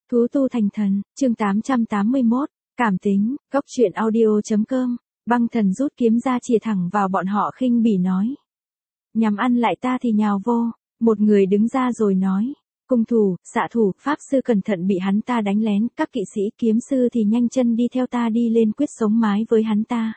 Thú tu thành thần, chương 881, cảm tính, cốc truyện audio.com, băng thần rút kiếm ra chìa thẳng vào bọn họ khinh bỉ nói. Nhằm ăn lại ta thì nhào vô, một người đứng ra rồi nói. Cung thủ, xạ thủ, pháp sư cẩn thận bị hắn ta đánh lén, các kỵ sĩ kiếm sư thì nhanh chân đi theo ta đi lên quyết sống mái với hắn ta.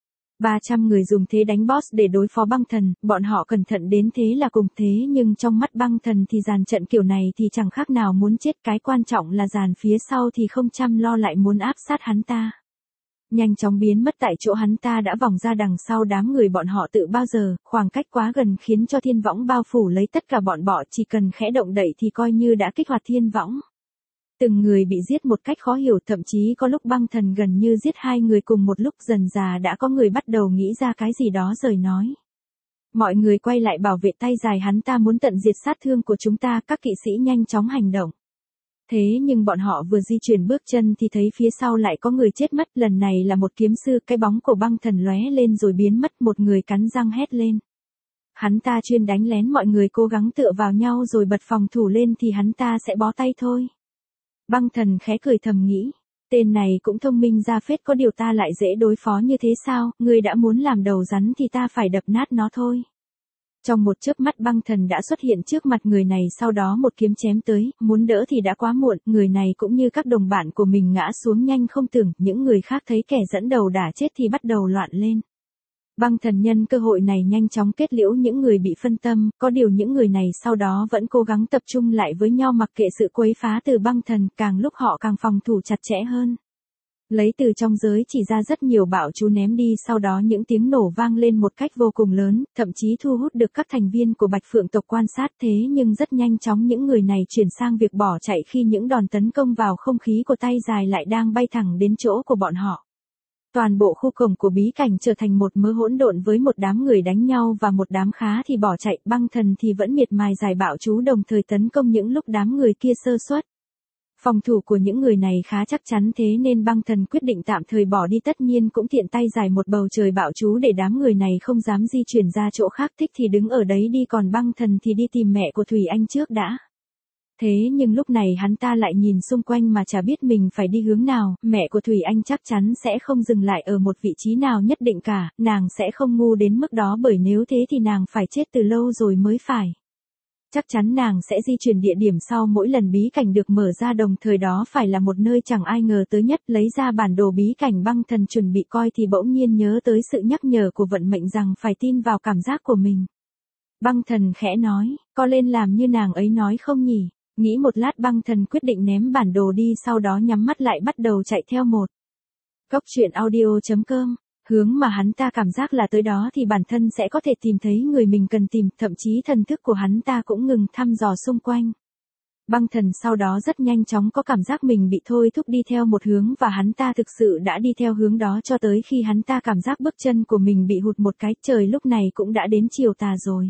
300 người dùng thế đánh boss để đối phó băng thần, bọn họ cẩn thận đến thế là cùng thế nhưng trong mắt băng thần thì dàn trận kiểu này thì chẳng khác nào muốn chết, cái quan trọng là dàn phía sau thì không chăm lo lại muốn áp sát hắn ta. Nhanh chóng biến mất tại chỗ, hắn ta đã vòng ra đằng sau đám người bọn họ tự bao giờ, khoảng cách quá gần khiến cho thiên võng bao phủ lấy tất cả bọn bọ, chỉ cần khẽ động đậy thì coi như đã kích hoạt thiên võng. Từng người bị giết một cách khó hiểu, thậm chí có lúc băng thần gần như giết hai người cùng một lúc, dần dà đã có người bắt đầu nghĩ ra cái gì đó rồi nói. Mọi người quay lại bảo vệ tay dài, hắn ta muốn tận diệt sát thương của chúng ta, các kỵ sĩ nhanh chóng hành động. Thế nhưng bọn họ vừa di chuyển bước chân thì thấy phía sau lại có người chết mất, lần này là một kiếm sư, cái bóng của băng thần lóe lên rồi biến mất, một người cắn răng hét lên. Hắn ta chuyên đánh lén mọi người cố gắng tựa vào nhau rồi bật phòng thủ lên thì hắn ta sẽ bó tay thôi. Băng thần khẽ cười thầm nghĩ, tên này cũng thông minh ra phết, có điều ta lại dễ đối phó như thế sao, ngươi đã muốn làm đầu rắn thì ta phải đập nát nó thôi. Trong một chớp mắt băng thần đã xuất hiện trước mặt người này, sau đó một kiếm chém tới, muốn đỡ thì đã quá muộn, người này cũng như các đồng bạn của mình ngã xuống nhanh không tưởng, những người khác thấy kẻ dẫn đầu đã chết thì bắt đầu loạn lên. Băng thần nhân cơ hội này nhanh chóng kết liễu những người bị phân tâm, có điều những người này sau đó vẫn cố gắng tập trung lại với nhau mặc kệ sự quấy phá từ băng thần, càng lúc họ càng phòng thủ chặt chẽ hơn. Lấy từ trong giới chỉ ra rất nhiều bạo chú ném đi, sau đó những tiếng nổ vang lên một cách vô cùng lớn, thậm chí thu hút được các thành viên của Bạch Phượng tộc quan sát, thế nhưng rất nhanh chóng những người này chuyển sang việc bỏ chạy khi những đòn tấn công vào không khí của tay dài lại đang bay thẳng đến chỗ của bọn họ. Toàn bộ khu cổng của bí cảnh trở thành một mớ hỗn độn với một đám người đánh nhau và một đám khá thì bỏ chạy, băng thần thì vẫn miệt mài giải bạo chú đồng thời tấn công những lúc đám người kia sơ suất. Phòng thủ của những người này khá chắc chắn, thế nên băng thần quyết định tạm thời bỏ đi, tất nhiên cũng tiện tay giải một bầu trời bạo chú để đám người này không dám di chuyển ra chỗ khác, thích thì đứng ở đấy đi, còn băng thần thì đi tìm mẹ của Thủy Anh trước đã. Thế nhưng lúc này hắn ta lại nhìn xung quanh mà chả biết mình phải đi hướng nào, mẹ của Thủy Anh chắc chắn sẽ không dừng lại ở một vị trí nào nhất định cả, nàng sẽ không ngu đến mức đó, bởi nếu thế thì nàng phải chết từ lâu rồi mới phải. Chắc chắn nàng sẽ di chuyển địa điểm sau mỗi lần bí cảnh được mở ra, đồng thời đó phải là một nơi chẳng ai ngờ tới nhất. Lấy ra bản đồ bí cảnh, băng thần chuẩn bị coi thì bỗng nhiên nhớ tới sự nhắc nhở của vận mệnh rằng phải tin vào cảm giác của mình. Băng thần khẽ nói, có lên làm như nàng ấy nói không nhỉ? Nghĩ một lát băng thần quyết định ném bản đồ đi, sau đó nhắm mắt lại bắt đầu chạy theo một. Cốc truyện audio.com, hướng mà hắn ta cảm giác là tới đó thì bản thân sẽ có thể tìm thấy người mình cần tìm, thậm chí thần thức của hắn ta cũng ngừng thăm dò xung quanh. Băng thần sau đó rất nhanh chóng có cảm giác mình bị thôi thúc đi theo một hướng và hắn ta thực sự đã đi theo hướng đó cho tới khi hắn ta cảm giác bước chân của mình bị hụt một cái, trời lúc này cũng đã đến chiều tà rồi.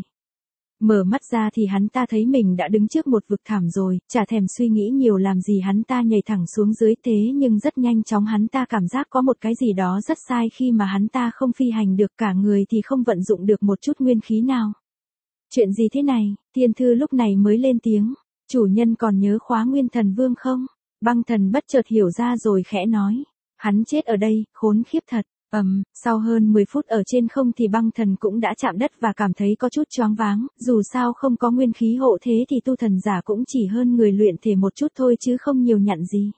Mở mắt ra thì hắn ta thấy mình đã đứng trước một vực thẳm rồi, chả thèm suy nghĩ nhiều làm gì, hắn ta nhảy thẳng xuống dưới, thế nhưng rất nhanh chóng hắn ta cảm giác có một cái gì đó rất sai khi mà hắn ta không phi hành được, cả người thì không vận dụng được một chút nguyên khí nào. Chuyện gì thế này? Thiên thư lúc này mới lên tiếng, chủ nhân còn nhớ Khóa Nguyên Thần Vương không? Băng thần bất chợt hiểu ra rồi khẽ nói, hắn chết ở đây, khốn khiếp thật. Sau hơn 10 phút ở trên không thì băng thần cũng đã chạm đất và cảm thấy có chút choáng váng, dù sao không có nguyên khí hộ thế thì tu thần giả cũng chỉ hơn người luyện thể một chút thôi chứ không nhiều nhặn gì.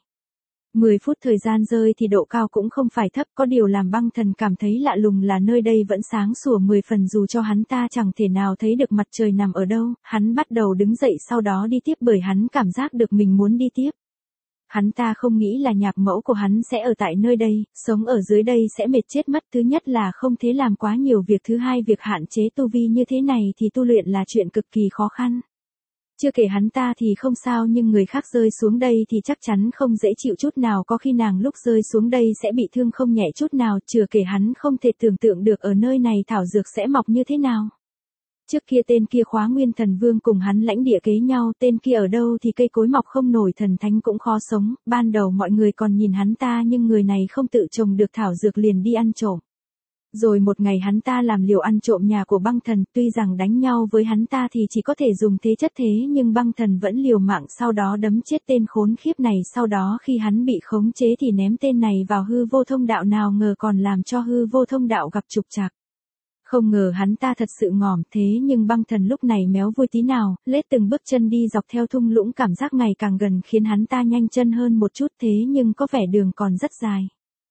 10 phút thời gian rơi thì độ cao cũng không phải thấp, có điều làm băng thần cảm thấy lạ lùng là nơi đây vẫn sáng sủa 10 phần dù cho hắn ta chẳng thể nào thấy được mặt trời nằm ở đâu. Hắn bắt đầu đứng dậy sau đó đi tiếp bởi hắn cảm giác được mình muốn đi tiếp. Hắn ta không nghĩ là nhạc mẫu của hắn sẽ ở tại nơi đây, sống ở dưới đây sẽ mệt chết mất, thứ nhất là không thể làm quá nhiều việc, thứ hai việc hạn chế tu vi như thế này thì tu luyện là chuyện cực kỳ khó khăn. Chưa kể hắn ta thì không sao nhưng người khác rơi xuống đây thì chắc chắn không dễ chịu chút nào, có khi nàng lúc rơi xuống đây sẽ bị thương không nhẹ chút nào, chưa kể hắn không thể tưởng tượng được ở nơi này thảo dược sẽ mọc như thế nào. Trước kia tên kia Khóa Nguyên Thần Vương cùng hắn lãnh địa kế nhau, tên kia ở đâu thì cây cối mọc không nổi, thần thánh cũng khó sống, ban đầu mọi người còn nhìn hắn ta nhưng người này không tự trồng được thảo dược liền đi ăn trộm. Rồi một ngày hắn ta làm liều ăn trộm nhà của băng thần, tuy rằng đánh nhau với hắn ta thì chỉ có thể dùng thế chất thế nhưng băng thần vẫn liều mạng sau đó đấm chết tên khốn khiếp này, sau đó khi hắn bị khống chế thì ném tên này vào hư vô thông đạo, nào ngờ còn làm cho hư vô thông đạo gặp trục trặc. Không ngờ hắn ta thật sự ngỏm, thế nhưng băng thần lúc này méo vui tí nào, lết từng bước chân đi dọc theo thung lũng, cảm giác ngày càng gần khiến hắn ta nhanh chân hơn một chút, thế nhưng có vẻ đường còn rất dài.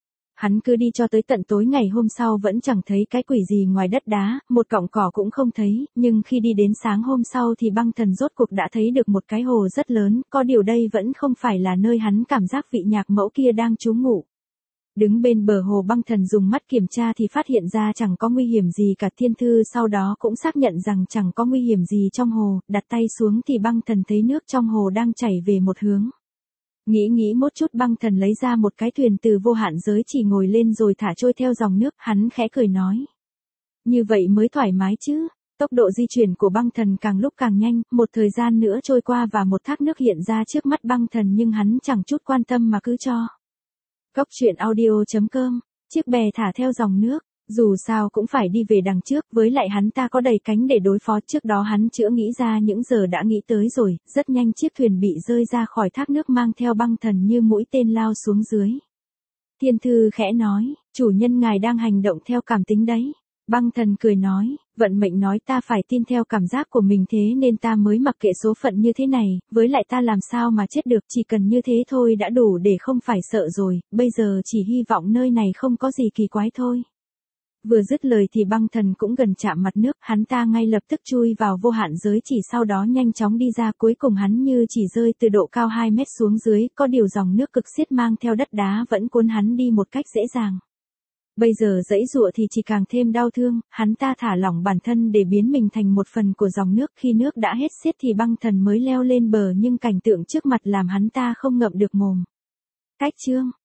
Hắn cứ đi cho tới tận tối ngày hôm sau vẫn chẳng thấy cái quỷ gì ngoài đất đá, một cọng cỏ cũng không thấy, nhưng khi đi đến sáng hôm sau thì băng thần rốt cuộc đã thấy được một cái hồ rất lớn, có điều đây vẫn không phải là nơi hắn cảm giác vị nhạc mẫu kia đang trú ngụ. Đứng bên bờ hồ, băng thần dùng mắt kiểm tra thì phát hiện ra chẳng có nguy hiểm gì cả. Thiên Thư sau đó cũng xác nhận rằng chẳng có nguy hiểm gì trong hồ, đặt tay xuống thì băng thần thấy nước trong hồ đang chảy về một hướng. Nghĩ một chút, băng thần lấy ra một cái thuyền từ vô hạn giới chỉ ngồi lên rồi thả trôi theo dòng nước, hắn khẽ cười nói. Như vậy mới thoải mái chứ. Tốc độ di chuyển của băng thần càng lúc càng nhanh, một thời gian nữa trôi qua và một thác nước hiện ra trước mắt băng thần nhưng hắn chẳng chút quan tâm mà cứ cho. Cốc truyện audio.com, chiếc bè thả theo dòng nước, dù sao cũng phải đi về đằng trước, với lại hắn ta có đầy cánh để đối phó, trước đó hắn chữa nghĩ ra những giờ đã nghĩ tới rồi, rất nhanh chiếc thuyền bị rơi ra khỏi thác nước mang theo băng thần như mũi tên lao xuống dưới. Thiên Thư khẽ nói, chủ nhân ngài đang hành động theo cảm tính đấy. Băng thần cười nói, vận mệnh nói ta phải tin theo cảm giác của mình, thế nên ta mới mặc kệ số phận như thế này, với lại ta làm sao mà chết được, chỉ cần như thế thôi đã đủ để không phải sợ rồi, bây giờ chỉ hy vọng nơi này không có gì kỳ quái thôi. Vừa dứt lời thì băng thần cũng gần chạm mặt nước, hắn ta ngay lập tức chui vào vô hạn giới chỉ, sau đó nhanh chóng đi ra, cuối cùng hắn như chỉ rơi từ độ cao 2 mét xuống dưới, có điều dòng nước cực xiết mang theo đất đá vẫn cuốn hắn đi một cách dễ dàng. Bây giờ giãy giụa thì chỉ càng thêm đau thương, hắn ta thả lỏng bản thân để biến mình thành một phần của dòng nước, khi nước đã hết xiết thì băng thần mới leo lên bờ, nhưng cảnh tượng trước mặt làm hắn ta không ngậm được mồm. Cách chương